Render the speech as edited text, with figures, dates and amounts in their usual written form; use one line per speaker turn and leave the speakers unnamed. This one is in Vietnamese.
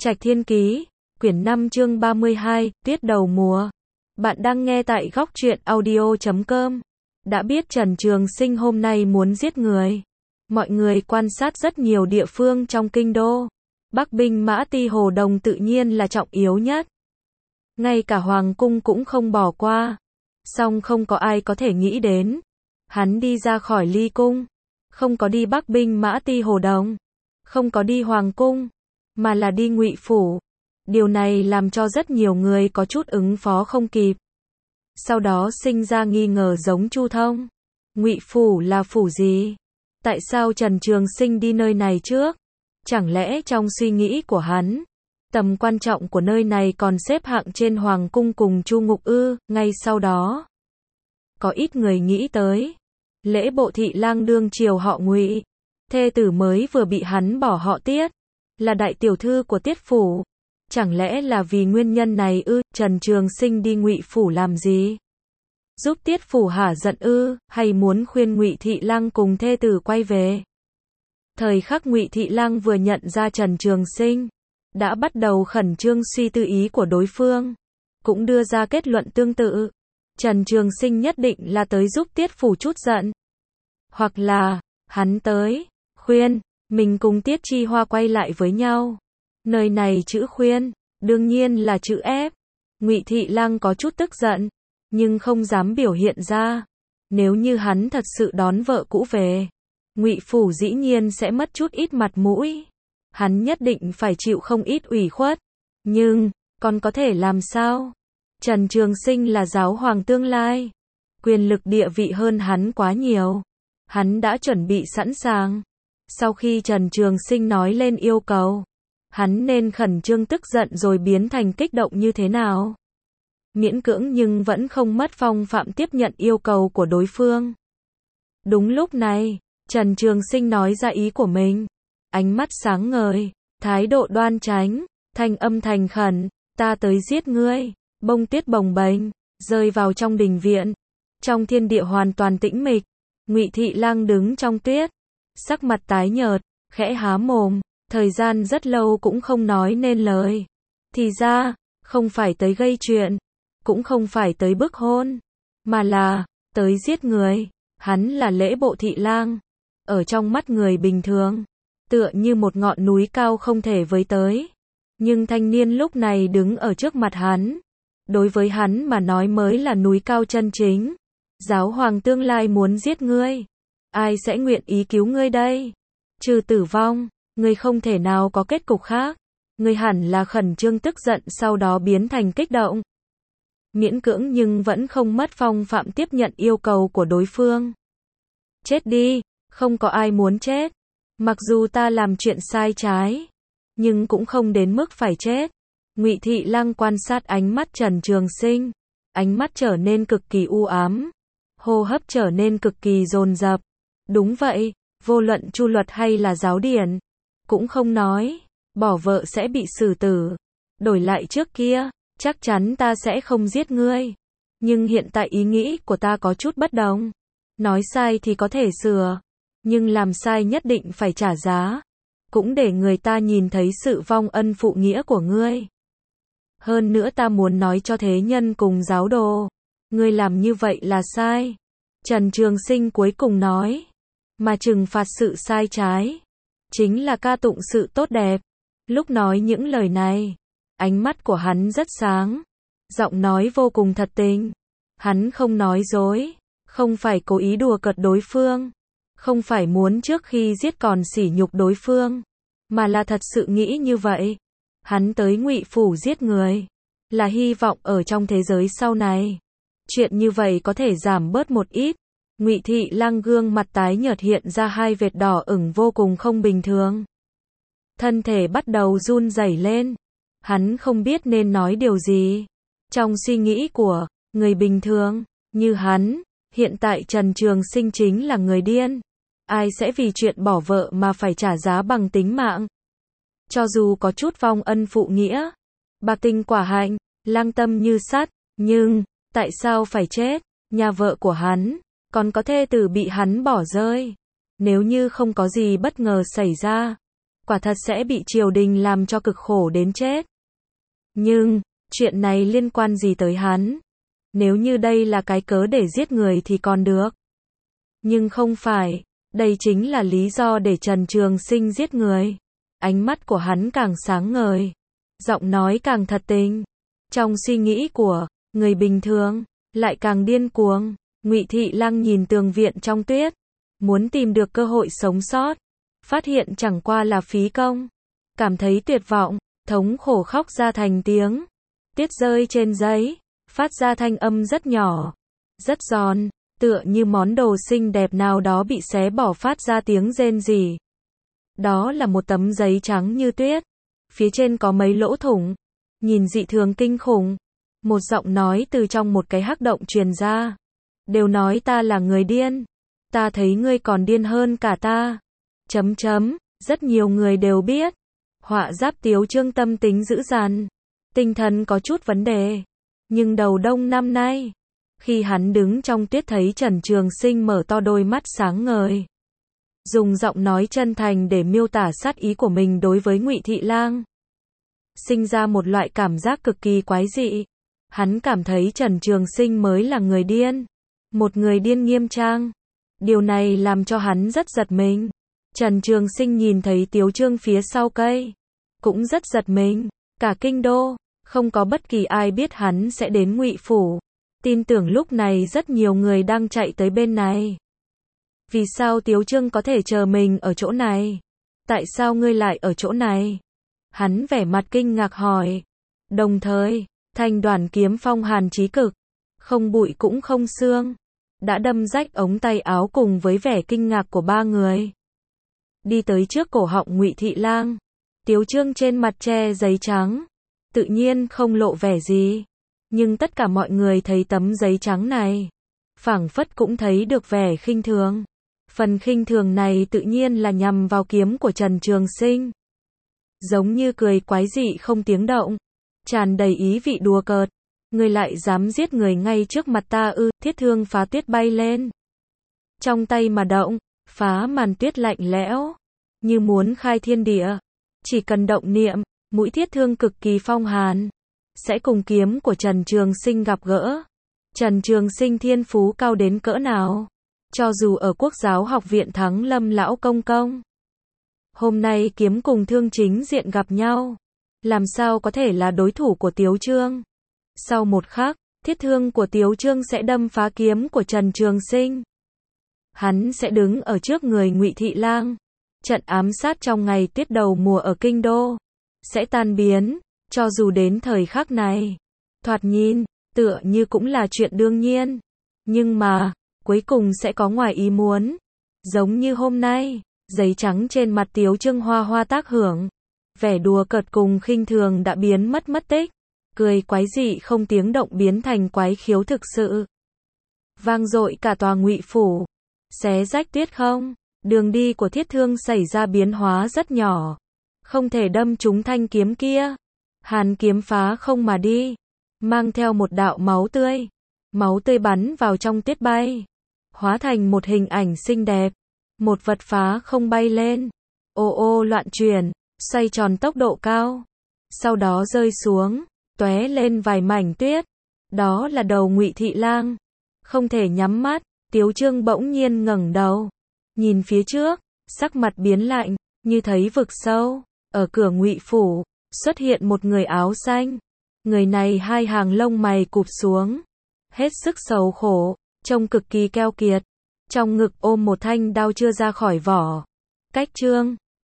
Trạch Thiên Ký, quyển 5 chương 32, Tuyết đầu mùa. Bạn đang nghe tại góc truyện audio.com. Đã biết Trần Trường Sinh hôm nay muốn giết người. Mọi người quan sát rất nhiều địa phương trong kinh đô. Bắc binh mã ti Hồ Đồng tự nhiên là trọng yếu nhất. Ngay cả Hoàng cung cũng không bỏ qua. Song không có ai có thể nghĩ đến. Hắn đi ra khỏi Ly cung. Không có đi Bắc binh mã ti Hồ Đồng. Không có đi Hoàng cung. Mà là đi Ngụy phủ. Điều này làm cho rất nhiều người có chút ứng phó không kịp. Sau đó sinh ra nghi ngờ giống Chu Thông. Ngụy phủ là phủ gì? Tại sao Trần Trường Sinh đi nơi này trước? Chẳng lẽ trong suy nghĩ của hắn, tầm quan trọng của nơi này còn xếp hạng trên Hoàng cung cùng Chu Ngục ư? Ngay sau đó, có ít người nghĩ tới Lễ Bộ thị lang đương triều họ Ngụy, thê tử mới vừa bị hắn bỏ họ Tiết, là đại tiểu thư của Tiết phủ. Chẳng lẽ là vì nguyên nhân này ư? Trần Trường Sinh đi Ngụy phủ làm gì? Giúp Tiết phủ hả giận ư? Hay muốn khuyên Ngụy thị lang cùng thê tử quay về? Thời khắc Ngụy thị lang vừa nhận ra Trần Trường Sinh, đã bắt đầu khẩn trương suy tư ý của đối phương, cũng đưa ra kết luận tương tự. Trần Trường Sinh nhất định là tới giúp Tiết phủ chút giận, hoặc là hắn tới khuyên mình cùng Tiết Chi Hoa quay lại với nhau. Nơi này chữ khuyên, đương nhiên là chữ ép. Ngụy thị lang có chút tức giận, nhưng không dám biểu hiện ra. Nếu như hắn thật sự đón vợ cũ về, Ngụy phủ dĩ nhiên sẽ mất chút ít mặt mũi. Hắn nhất định phải chịu không ít ủy khuất. Nhưng, còn có thể làm sao? Trần Trường Sinh là giáo hoàng tương lai. Quyền lực địa vị hơn hắn quá nhiều. Hắn đã chuẩn bị sẵn sàng. Sau khi Trần Trường Sinh nói lên yêu cầu, hắn nên khẩn trương tức giận rồi biến thành kích động như thế nào? Miễn cưỡng nhưng vẫn không mất phong phạm tiếp nhận yêu cầu của đối phương. Đúng lúc này, Trần Trường Sinh nói ra ý của mình. Ánh mắt sáng ngời, thái độ đoan chánh, thanh âm thành khẩn, ta tới giết ngươi. Bông tuyết bồng bềnh, rơi vào trong đình viện. Trong thiên địa hoàn toàn tĩnh mịch, Ngụy thị lang đứng trong tuyết, sắc mặt tái nhợt, khẽ há mồm, thời gian rất lâu cũng không nói nên lời. Thì ra, không phải tới gây chuyện, cũng không phải tới bức hôn, mà là tới giết người. Hắn là Lễ Bộ thị lang, ở trong mắt người bình thường, tựa như một ngọn núi cao không thể với tới. Nhưng thanh niên lúc này đứng ở trước mặt hắn, đối với hắn mà nói mới là núi cao chân chính. Giáo hoàng tương lai muốn giết ngươi, ai sẽ nguyện ý cứu ngươi đây? Trừ tử vong, ngươi không thể nào có kết cục khác. Ngươi hẳn là khẩn trương tức giận sau đó biến thành kích động. Miễn cưỡng nhưng vẫn không mất phong phạm tiếp nhận yêu cầu của đối phương. Chết đi, không có ai muốn chết. Mặc dù ta làm chuyện sai trái, nhưng cũng không đến mức phải chết. Ngụy thị lang quan sát ánh mắt Trần Trường Sinh, ánh mắt trở nên cực kỳ u ám, hô hấp trở nên cực kỳ dồn dập. Đúng vậy, vô luận Chu luật hay là giáo điển, cũng không nói bỏ vợ sẽ bị xử tử. Đổi lại trước kia, chắc chắn ta sẽ không giết ngươi. Nhưng hiện tại ý nghĩ của ta có chút bất đồng. Nói sai thì có thể sửa, nhưng làm sai nhất định phải trả giá, cũng để người ta nhìn thấy sự vong ân phụ nghĩa của ngươi. Hơn nữa ta muốn nói cho thế nhân cùng giáo đồ, ngươi làm như vậy là sai. Trần Trường Sinh cuối cùng nói, mà trừng phạt sự sai trái, chính là ca tụng sự tốt đẹp. Lúc nói những lời này, ánh mắt của hắn rất sáng, giọng nói vô cùng thật tình. Hắn không nói dối, không phải cố ý đùa cợt đối phương, không phải muốn trước khi giết còn sỉ nhục đối phương, mà là thật sự nghĩ như vậy. Hắn tới Ngụy phủ giết người, là hy vọng ở trong thế giới sau này, chuyện như vậy có thể giảm bớt một ít. Ngụy thị lang gương mặt tái nhợt hiện ra hai vệt đỏ ửng vô cùng không bình thường. Thân thể bắt đầu run rẩy lên. Hắn không biết nên nói điều gì. Trong suy nghĩ của người bình thường như hắn, hiện tại Trần Trường Sinh chính là người điên. Ai sẽ vì chuyện bỏ vợ mà phải trả giá bằng tính mạng? Cho dù có chút vong ân phụ nghĩa, bạc tình quả hạnh, lang tâm như sắt, nhưng tại sao phải chết? Nhà vợ của hắn, còn có thê tử bị hắn bỏ rơi. Nếu như không có gì bất ngờ xảy ra, quả thật sẽ bị triều đình làm cho cực khổ đến chết. Nhưng, chuyện này liên quan gì tới hắn? Nếu như đây là cái cớ để giết người thì còn được. Nhưng không phải, đây chính là lý do để Trần Trường Sinh giết người. Ánh mắt của hắn càng sáng ngời, giọng nói càng thật tình. Trong suy nghĩ của người bình thường, lại càng điên cuồng. Ngụy Thị Lang nhìn tường viện trong tuyết, muốn tìm được cơ hội sống sót, phát hiện chẳng qua là phí công. Cảm thấy tuyệt vọng, thống khổ khóc ra thành tiếng. Tuyết rơi trên giấy, phát ra thanh âm rất nhỏ, rất giòn, tựa như món đồ xinh đẹp nào đó bị xé bỏ phát ra tiếng rên rỉ. Đó là một tấm giấy trắng như tuyết, phía trên có mấy lỗ thủng, nhìn dị thường kinh khủng. Một giọng nói từ trong một cái hắc động truyền ra. Đều nói ta là người điên, ta thấy ngươi còn điên hơn cả ta. Rất nhiều người đều biết, Họa Giáp Tiếu Trương tâm tính dữ dằn, tinh thần có chút vấn đề. Nhưng đầu đông năm nay, khi hắn đứng trong tuyết thấy Trần Trường Sinh mở to đôi mắt sáng ngời, dùng giọng nói chân thành để miêu tả sát ý của mình đối với Ngụy Thị Lang, sinh ra một loại cảm giác cực kỳ quái dị. Hắn cảm thấy Trần Trường Sinh mới là người điên, một người điên nghiêm trang. Điều này làm cho hắn rất giật mình. Trần Trường Sinh nhìn thấy Tiếu Trương phía sau cây, cũng rất giật mình. Cả kinh đô, không có bất kỳ ai biết hắn sẽ đến Ngụy phủ. Tin tưởng lúc này rất nhiều người đang chạy tới bên này. Vì sao Tiếu Trương có thể chờ mình ở chỗ này? Tại sao ngươi lại ở chỗ này? Hắn vẻ mặt kinh ngạc hỏi. Đồng thời, thanh đoàn kiếm phong hàn chí cực, không bụi cũng không xương, đã đâm rách ống tay áo cùng với vẻ kinh ngạc của ba người. Đi tới trước cổ họng Ngụy Thị Lang, Tiếu Trương trên mặt che giấy trắng, tự nhiên không lộ vẻ gì. Nhưng tất cả mọi người thấy tấm giấy trắng này, phảng phất cũng thấy được vẻ khinh thường. Phần khinh thường này tự nhiên là nhằm vào kiếm của Trần Trường Sinh. Giống như cười quái dị không tiếng động, tràn đầy ý vị đùa cợt. Ngươi lại dám giết người ngay trước mặt ta ư? Thiết thương phá tuyết bay lên, trong tay mà động, phá màn tuyết lạnh lẽo, như muốn khai thiên địa. Chỉ cần động niệm, mũi thiết thương cực kỳ phong hàn, sẽ cùng kiếm của Trần Trường Sinh gặp gỡ. Trần Trường Sinh thiên phú cao đến cỡ nào? Cho dù ở Quốc giáo học viện thắng Lâm lão công công, hôm nay kiếm cùng thương chính diện gặp nhau, làm sao có thể là đối thủ của Tiếu Trương? Sau một khắc, thiết thương của Tiếu Trương sẽ đâm phá kiếm của Trần Trường Sinh. Hắn sẽ đứng ở trước người Ngụy Thị Lang. Trận ám sát trong ngày tuyết đầu mùa ở kinh đô sẽ tan biến. Cho dù đến thời khắc này, thoạt nhìn tựa như cũng là chuyện đương nhiên, nhưng mà cuối cùng sẽ có ngoài ý muốn. Giống như hôm nay, giấy trắng trên mặt Tiếu Trương hoa hoa tác hưởng, vẻ đùa cợt cùng khinh thường đã biến mất tích. Cười quái dị không tiếng động biến thành quái khiếu thực sự. Vang dội cả tòa Ngụy phủ, xé rách tuyết không. Đường đi của thiết thương xảy ra biến hóa rất nhỏ, không thể đâm trúng thanh kiếm kia. Hàn kiếm phá không mà đi, mang theo một đạo máu tươi. Máu tươi bắn vào trong tuyết bay, hóa thành một hình ảnh xinh đẹp. Một vật phá không bay lên, ô ô loạn chuyển, xoay tròn tốc độ cao, sau đó rơi xuống, tóe lên vài mảnh tuyết. Đó là đầu Ngụy Thị Lang. Không thể nhắm mắt, Tiếu Trương bỗng nhiên ngẩng đầu, nhìn phía trước, sắc mặt biến lạnh, như thấy vực sâu. Ở cửa Ngụy phủ, xuất hiện một người áo xanh. Người này hai hàng lông mày cụp xuống, hết sức sầu khổ, trông cực kỳ keo kiệt. Trong ngực ôm một thanh đao chưa ra khỏi vỏ. Cách Trương